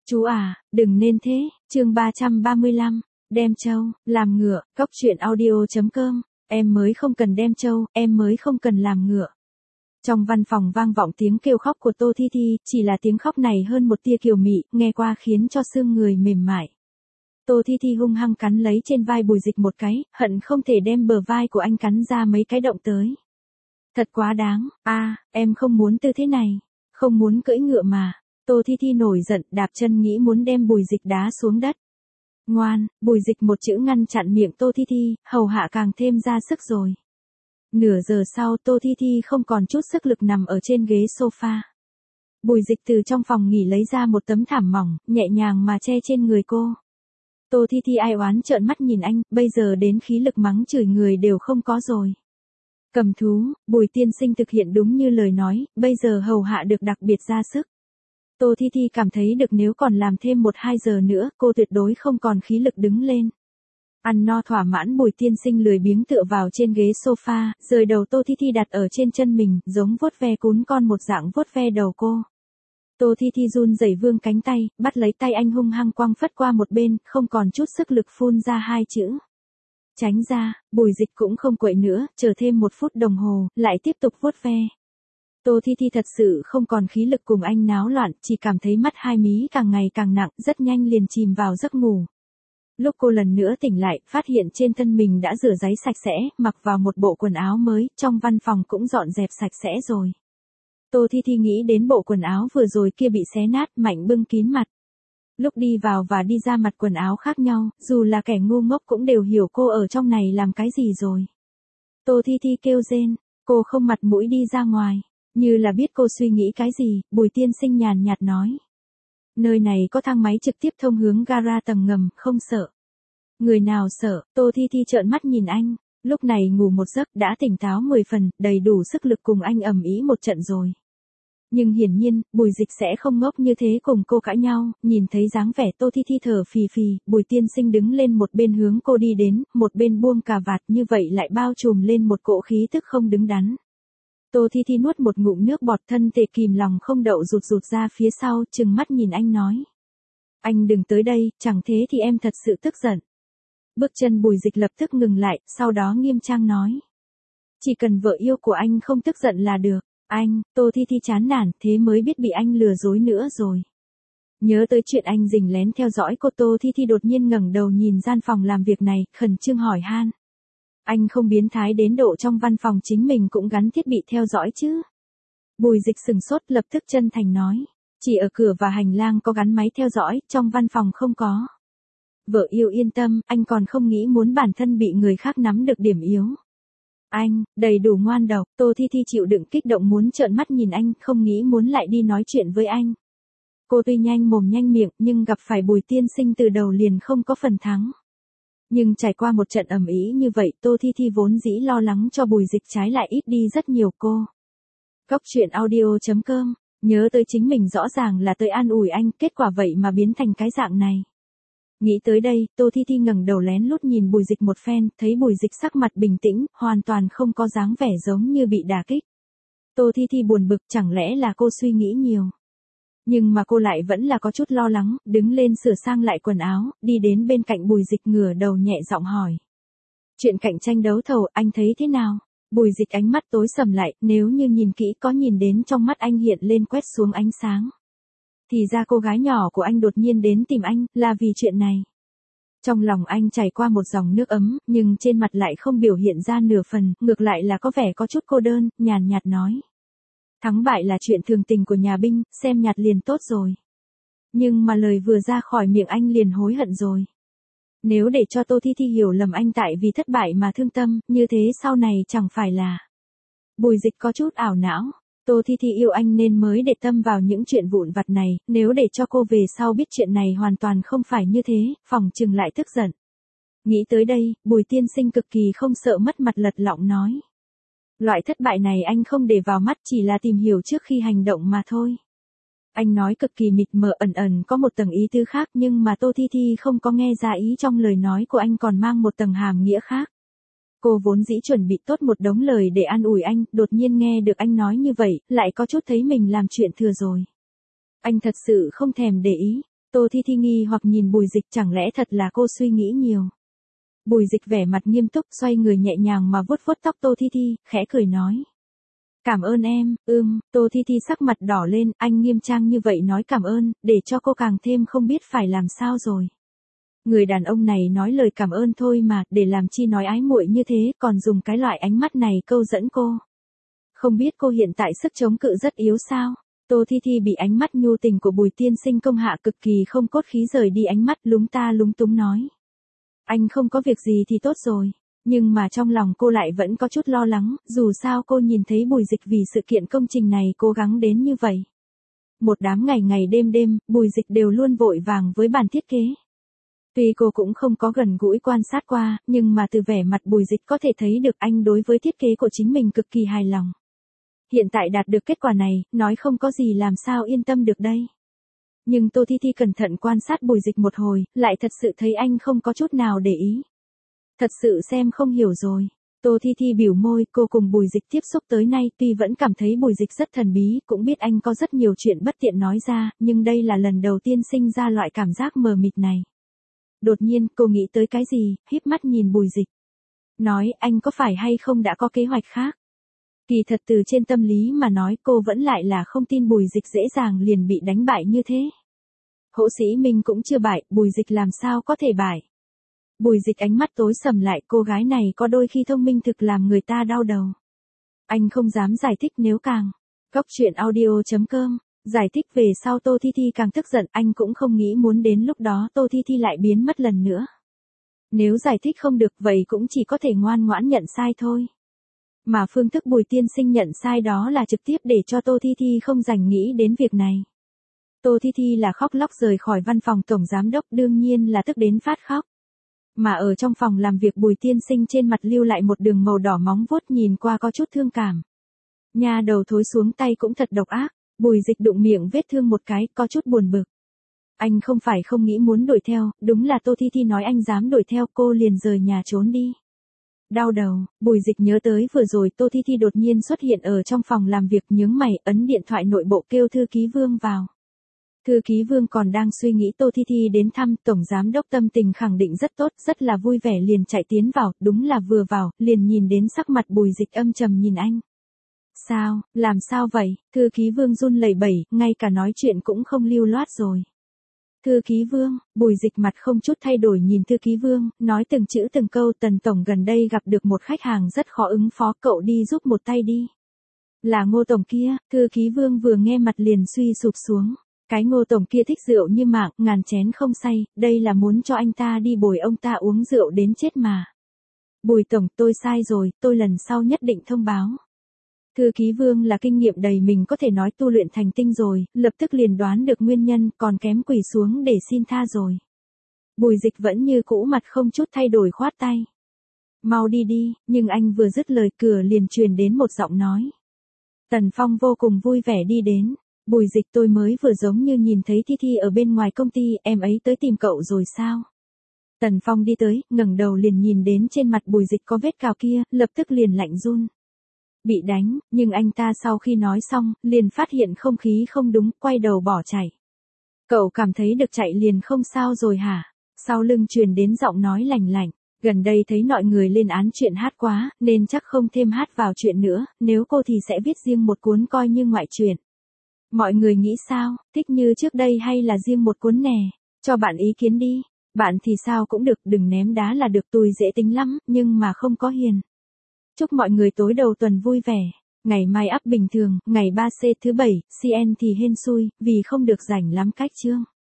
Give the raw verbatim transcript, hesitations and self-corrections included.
Chú à, đừng nên thế, chương ba trăm ba mươi lăm, đem trâu, làm ngựa, cóc truyện audio chấm com, em mới không cần đem trâu, em mới không cần làm ngựa. Trong văn phòng vang vọng tiếng kêu khóc của Tô Thi Thi, chỉ là tiếng khóc này hơn một tia kiều mị, nghe qua khiến cho xương người mềm mại. Tô Thi Thi hung hăng cắn lấy trên vai Bùi Dịch một cái, hận không thể đem bờ vai của anh cắn ra mấy cái động tới. Thật quá đáng, a, à, em không muốn tư thế này, không muốn cưỡi ngựa mà. Tô Thi Thi nổi giận, đạp chân nghĩ muốn đem Bùi Dịch đá xuống đất. Ngoan, Bùi Dịch một chữ ngăn chặn miệng Tô Thi Thi, hầu hạ càng thêm ra sức rồi. Nửa giờ sau Tô Thi Thi không còn chút sức lực nằm ở trên ghế sofa. Bùi Dịch từ trong phòng nghỉ lấy ra một tấm thảm mỏng, nhẹ nhàng mà che trên người cô. Tô Thi Thi ai oán trợn mắt nhìn anh, bây giờ đến khí lực mắng chửi người đều không có rồi. Cầm thú, Bùi tiên sinh thực hiện đúng như lời nói, bây giờ hầu hạ được đặc biệt ra sức. Tô Thi Thi cảm thấy được nếu còn làm thêm một hai giờ nữa, cô tuyệt đối không còn khí lực đứng lên. Ăn no thỏa mãn Bùi tiên sinh lười biếng tựa vào trên ghế sofa, rời đầu Tô Thi Thi đặt ở trên chân mình, giống vuốt ve cún con một dạng vuốt ve đầu cô. Tô Thi Thi run rẩy vươn cánh tay, bắt lấy tay anh hung hăng quăng phất qua một bên, không còn chút sức lực phun ra hai chữ. Tránh ra, Bùi Dịch cũng không quậy nữa, chờ thêm một phút đồng hồ, lại tiếp tục vuốt ve. Tô Thi Thi thật sự không còn khí lực cùng anh náo loạn, chỉ cảm thấy mắt hai mí càng ngày càng nặng, rất nhanh liền chìm vào giấc ngủ. Lúc cô lần nữa tỉnh lại, phát hiện trên thân mình đã rửa ráy sạch sẽ, mặc vào một bộ quần áo mới, trong văn phòng cũng dọn dẹp sạch sẽ rồi. Tô Thi Thi nghĩ đến bộ quần áo vừa rồi kia bị xé nát, mạnh bưng kín mặt. Lúc đi vào và đi ra mặt quần áo khác nhau, dù là kẻ ngu ngốc cũng đều hiểu cô ở trong này làm cái gì rồi. Tô Thi Thi kêu rên, cô không mặt mũi đi ra ngoài, như là biết cô suy nghĩ cái gì, Bùi tiên sinh nhàn nhạt nói. Nơi này có thang máy trực tiếp thông hướng gara tầng ngầm, không sợ. Người nào sợ, Tô Thi Thi trợn mắt nhìn anh, lúc này ngủ một giấc đã tỉnh táo mười phần, đầy đủ sức lực cùng anh ầm ĩ một trận rồi. Nhưng hiển nhiên, Bùi Dịch sẽ không ngốc như thế cùng cô cãi nhau, nhìn thấy dáng vẻ Tô Thi Thi thở phì phì, Bùi tiên sinh đứng lên một bên hướng cô đi đến, một bên buông cà vạt như vậy lại bao trùm lên một cỗ khí tức không đứng đắn. Tô Thi Thi nuốt một ngụm nước bọt, thân thể kìm lòng không đậu rụt rụt ra phía sau, trừng mắt nhìn anh nói. Anh đừng tới đây, chẳng thế thì em thật sự tức giận. Bước chân Bùi Dịch lập tức ngừng lại, sau đó nghiêm trang nói. Chỉ cần vợ yêu của anh không tức giận là được. Anh, Tô Thi Thi chán nản, thế mới biết bị anh lừa dối nữa rồi. Nhớ tới chuyện anh rình lén theo dõi cô, Tô Thi Thi đột nhiên ngẩng đầu nhìn gian phòng làm việc này, khẩn trương hỏi han. Anh không biến thái đến độ trong văn phòng chính mình cũng gắn thiết bị theo dõi chứ? Bùi Dịch sừng sốt, lập tức chân thành nói. Chỉ ở cửa và hành lang có gắn máy theo dõi, trong văn phòng không có. Vợ yêu yên tâm, anh còn không nghĩ muốn bản thân bị người khác nắm được điểm yếu. Anh, đầy đủ ngoan độc, Tô Thi Thi chịu đựng kích động muốn trợn mắt nhìn anh, không nghĩ muốn lại đi nói chuyện với anh. Cô tuy nhanh mồm nhanh miệng, nhưng gặp phải Bùi tiên sinh từ đầu liền không có phần thắng. Nhưng trải qua một trận ầm ĩ như vậy, Tô Thi Thi vốn dĩ lo lắng cho Bùi Dịch trái lại ít đi rất nhiều cô. Cóc truyện audio chấm com, nhớ tới chính mình rõ ràng là tới an ủi anh, kết quả vậy mà biến thành cái dạng này. Nghĩ tới đây, Tô Thi Thi ngẩng đầu lén lút nhìn Bùi Dịch một phen, thấy Bùi Dịch sắc mặt bình tĩnh, hoàn toàn không có dáng vẻ giống như bị đả kích. Tô Thi Thi buồn bực, chẳng lẽ là cô suy nghĩ nhiều. Nhưng mà cô lại vẫn là có chút lo lắng, đứng lên sửa sang lại quần áo, đi đến bên cạnh Bùi Dịch ngửa đầu nhẹ giọng hỏi. Chuyện cạnh tranh đấu thầu, anh thấy thế nào? Bùi Dịch ánh mắt tối sầm lại, nếu như nhìn kỹ có nhìn đến trong mắt anh hiện lên quét xuống ánh sáng. Thì ra cô gái nhỏ của anh đột nhiên đến tìm anh, là vì chuyện này. Trong lòng anh chảy qua một dòng nước ấm, nhưng trên mặt lại không biểu hiện ra nửa phần, ngược lại là có vẻ có chút cô đơn, nhàn nhạt nói. Thắng bại là chuyện thường tình của nhà binh, xem nhạt liền tốt rồi. Nhưng mà lời vừa ra khỏi miệng anh liền hối hận rồi. Nếu để cho Tô Thi Thi hiểu lầm anh tại vì thất bại mà thương tâm, như thế sau này chẳng phải là. Bùi Dịch có chút ảo não. Tô Thi Thi yêu anh nên mới để tâm vào những chuyện vụn vặt này, nếu để cho cô về sau biết chuyện này hoàn toàn không phải như thế, phòng chừng lại tức giận. Nghĩ tới đây, Bùi tiên sinh cực kỳ không sợ mất mặt lật lọng nói. Loại thất bại này anh không để vào mắt, chỉ là tìm hiểu trước khi hành động mà thôi. Anh nói cực kỳ mịt mờ, ẩn ẩn có một tầng ý tứ khác, nhưng mà Tô Thi Thi không có nghe ra ý trong lời nói của anh còn mang một tầng hàm nghĩa khác. Cô vốn dĩ chuẩn bị tốt một đống lời để an ủi anh, đột nhiên nghe được anh nói như vậy, lại có chút thấy mình làm chuyện thừa rồi. Anh thật sự không thèm để ý. Tô Thi Thi nghi hoặc nhìn Bùi Dịch, chẳng lẽ thật là cô suy nghĩ nhiều. Bùi Dịch vẻ mặt nghiêm túc, xoay người nhẹ nhàng mà vuốt vuốt tóc Tô Thi Thi, khẽ cười nói. Cảm ơn em. Ưm, Tô Thi Thi sắc mặt đỏ lên, anh nghiêm trang như vậy nói cảm ơn, để cho cô càng thêm không biết phải làm sao rồi. Người đàn ông này nói lời cảm ơn thôi mà, để làm chi nói ái muội như thế, còn dùng cái loại ánh mắt này câu dẫn cô. Không biết cô hiện tại sức chống cự rất yếu sao? Tô Thi Thi bị ánh mắt nhu tình của Bùi tiên sinh công hạ cực kỳ không cốt khí rời đi ánh mắt, lúng ta lúng túng nói. Anh không có việc gì thì tốt rồi. Nhưng mà trong lòng cô lại vẫn có chút lo lắng, dù sao cô nhìn thấy Bùi Dịch vì sự kiện công trình này cố gắng đến như vậy. Một đám ngày ngày đêm đêm, Bùi Dịch đều luôn vội vàng với bàn thiết kế. Tuy cô cũng không có gần gũi quan sát qua, nhưng mà từ vẻ mặt Bùi Dịch có thể thấy được anh đối với thiết kế của chính mình cực kỳ hài lòng. Hiện tại đạt được kết quả này, nói không có gì làm sao yên tâm được đây. Nhưng Tô Thi Thi cẩn thận quan sát Bùi Dịch một hồi, lại thật sự thấy anh không có chút nào để ý. Thật sự xem không hiểu rồi. Tô Thi Thi biểu môi, cô cùng Bùi Dịch tiếp xúc tới nay tuy vẫn cảm thấy Bùi Dịch rất thần bí, cũng biết anh có rất nhiều chuyện bất tiện nói ra, nhưng đây là lần đầu tiên sinh ra loại cảm giác mờ mịt này. Đột nhiên, cô nghĩ tới cái gì, híp mắt nhìn Bùi Dịch. Nói, anh có phải hay không đã có kế hoạch khác? Kỳ thật từ trên tâm lý mà nói cô vẫn lại là không tin Bùi Dịch dễ dàng liền bị đánh bại như thế. Hỗ Sĩ Minh cũng chưa bại, Bùi Dịch làm sao có thể bại? Bùi Dịch ánh mắt tối sầm lại, cô gái này có đôi khi thông minh thực làm người ta đau đầu. Anh không dám giải thích nếu càng. Góc truyện audio chấm com. Giải thích về sau Tô Thi Thi càng tức giận, anh cũng không nghĩ muốn đến lúc đó Tô Thi Thi lại biến mất lần nữa. Nếu giải thích không được vậy cũng chỉ có thể ngoan ngoãn nhận sai thôi. Mà phương thức Bùi tiên sinh nhận sai đó là trực tiếp để cho Tô Thi Thi không dành nghĩ đến việc này. Tô Thi Thi là khóc lóc rời khỏi văn phòng tổng giám đốc, đương nhiên là tức đến phát khóc. Mà ở trong phòng làm việc Bùi tiên sinh trên mặt lưu lại một đường màu đỏ móng vuốt nhìn qua có chút thương cảm. Nha đầu thối xuống tay cũng thật độc ác. Bùi Dịch đụng miệng vết thương một cái, có chút buồn bực. Anh không phải không nghĩ muốn đuổi theo, đúng là Tô Thi Thi nói anh dám đuổi theo cô liền rời nhà trốn đi. Đau đầu, Bùi Dịch nhớ tới vừa rồi Tô Thi Thi đột nhiên xuất hiện ở trong phòng làm việc, nhướng mày, ấn điện thoại nội bộ kêu thư ký Vương vào. Thư ký Vương còn đang suy nghĩ Tô Thi Thi đến thăm, tổng giám đốc tâm tình khẳng định rất tốt, rất là vui vẻ liền chạy tiến vào, đúng là vừa vào, liền nhìn đến sắc mặt Bùi Dịch âm trầm nhìn anh. Sao, làm sao vậy? Thư ký Vương run lẩy bẩy, ngay cả nói chuyện cũng không lưu loát rồi. Thư ký Vương, Bùi Dịch mặt không chút thay đổi nhìn thư ký Vương, nói từng chữ từng câu, Tần tổng gần đây gặp được một khách hàng rất khó ứng phó, cậu đi giúp một tay đi. Là Ngô tổng kia, thư ký Vương vừa nghe mặt liền suy sụp xuống. Cái Ngô tổng kia thích rượu như mạng, ngàn chén không say, đây là muốn cho anh ta đi bồi ông ta uống rượu đến chết mà. Bùi tổng, tôi sai rồi, tôi lần sau nhất định thông báo. Thư ký Vương là kinh nghiệm đầy mình có thể nói tu luyện thành tinh rồi, lập tức liền đoán được nguyên nhân, còn kém quỳ xuống để xin tha rồi. Bùi Dịch vẫn như cũ mặt không chút thay đổi khoát tay. Mau đi đi, nhưng anh vừa dứt lời cửa liền truyền đến một giọng nói. Tần Phong vô cùng vui vẻ đi đến. Bùi Dịch, tôi mới vừa giống như nhìn thấy Thi Thi ở bên ngoài công ty, em ấy tới tìm cậu rồi sao? Tần Phong đi tới, ngẩng đầu liền nhìn đến trên mặt Bùi Dịch có vết cào kia, lập tức liền lạnh run. Bị đánh, nhưng anh ta sau khi nói xong, liền phát hiện không khí không đúng, quay đầu bỏ chạy. Cậu cảm thấy được chạy liền không sao rồi hả? Sau lưng truyền đến giọng nói lành lạnh. Gần đây thấy mọi người lên án chuyện hát quá, nên chắc không thêm hát vào chuyện nữa, nếu cô thì sẽ viết riêng một cuốn coi như ngoại truyện. Mọi người nghĩ sao, thích như trước đây hay là riêng một cuốn nè? Cho bạn ý kiến đi. Bạn thì sao cũng được, đừng ném đá là được, tôi dễ tính lắm, nhưng mà không có hiền. Chúc mọi người tối đầu tuần vui vẻ. Ngày mai up bình thường, ngày ba C thứ bảy, xê en thì hên xui, vì không được rảnh lắm cách chương.